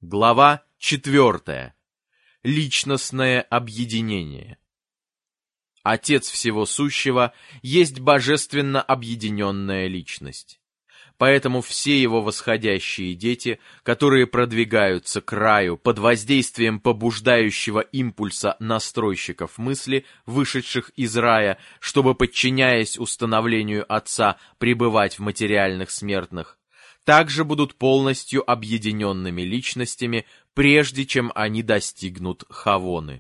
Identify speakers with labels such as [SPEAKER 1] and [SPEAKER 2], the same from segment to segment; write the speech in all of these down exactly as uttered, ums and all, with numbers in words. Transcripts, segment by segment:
[SPEAKER 1] Глава четвертая. Личностное объединение. Отец всего сущего есть божественно объединенная личность. Поэтому все его восходящие дети, которые продвигаются к раю под воздействием побуждающего импульса настройщиков мысли, вышедших из рая, чтобы, подчиняясь установлению Отца, пребывать в материальных смертных, также будут полностью объединенными личностями, прежде чем они достигнут Хавоны.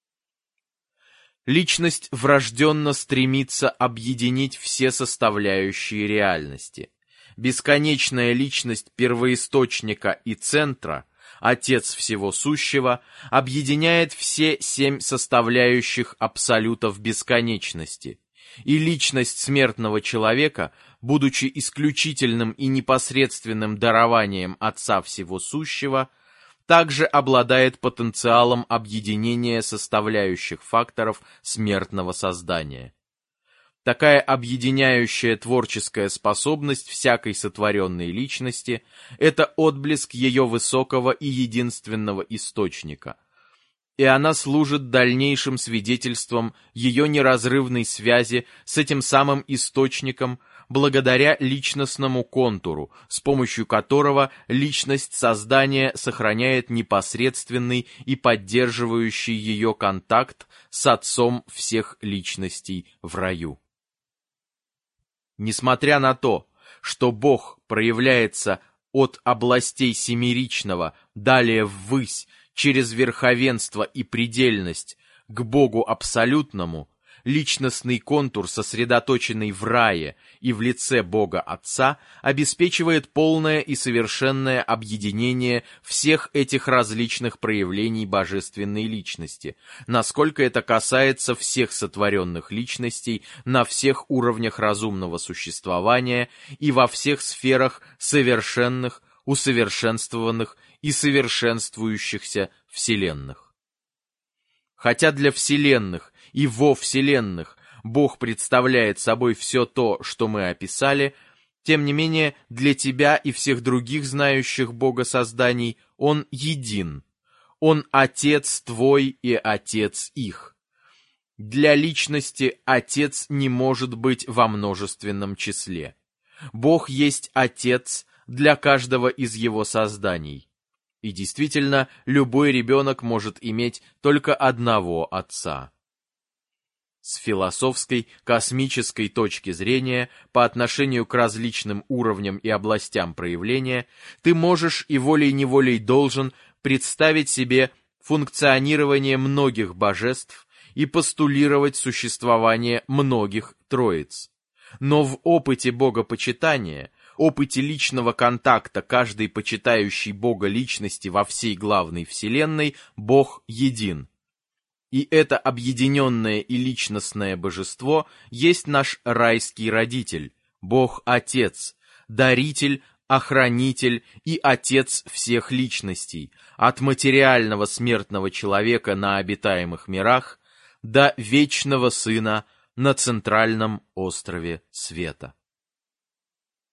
[SPEAKER 1] Личность врожденно стремится объединить все составляющие реальности. Бесконечная личность первоисточника и центра, Отец всего сущего, объединяет все семь составляющих абсолютов бесконечности, и личность смертного человека, будучи исключительным и непосредственным дарованием Отца всего сущего, также обладает потенциалом объединения составляющих факторов смертного создания. Такая объединяющая творческая способность всякой сотворенной личности – это отблеск ее высокого и единственного источника, и она служит дальнейшим свидетельством ее неразрывной связи с этим самым источником благодаря личностному контуру, с помощью которого личность создания сохраняет непосредственный и поддерживающий ее контакт с Отцом всех личностей в раю. Несмотря на то, что Бог проявляется от областей семеричного далее ввысь, через верховенство и предельность к Богу абсолютному, личностный контур, сосредоточенный в рае и в лице Бога Отца, обеспечивает полное и совершенное объединение всех этих различных проявлений божественной личности, насколько это касается всех сотворенных личностей на всех уровнях разумного существования и во всех сферах совершенных, усовершенствованных и совершенствующихся вселенных. Хотя для вселенных и во вселенных Бог представляет собой все то, что мы описали, тем не менее для тебя и всех других знающих Бога созданий Он един. Он Отец твой и Отец их. Для личности Отец не может быть во множественном числе. Бог есть Отец для каждого из его созданий. И действительно, любой ребенок может иметь только одного отца. С философской, космической точки зрения, по отношению к различным уровням и областям проявления, ты можешь и волей-неволей должен представить себе функционирование многих божеств и постулировать существование многих троиц. Но в опыте богопочитания, опыте личного контакта каждой почитающей Бога личности во всей главной вселенной, Бог един. И это объединенное и личностное божество есть наш райский родитель, Бог-Отец, даритель, охранитель и Отец всех личностей, от материального смертного человека на обитаемых мирах до вечного Сына на центральном острове света.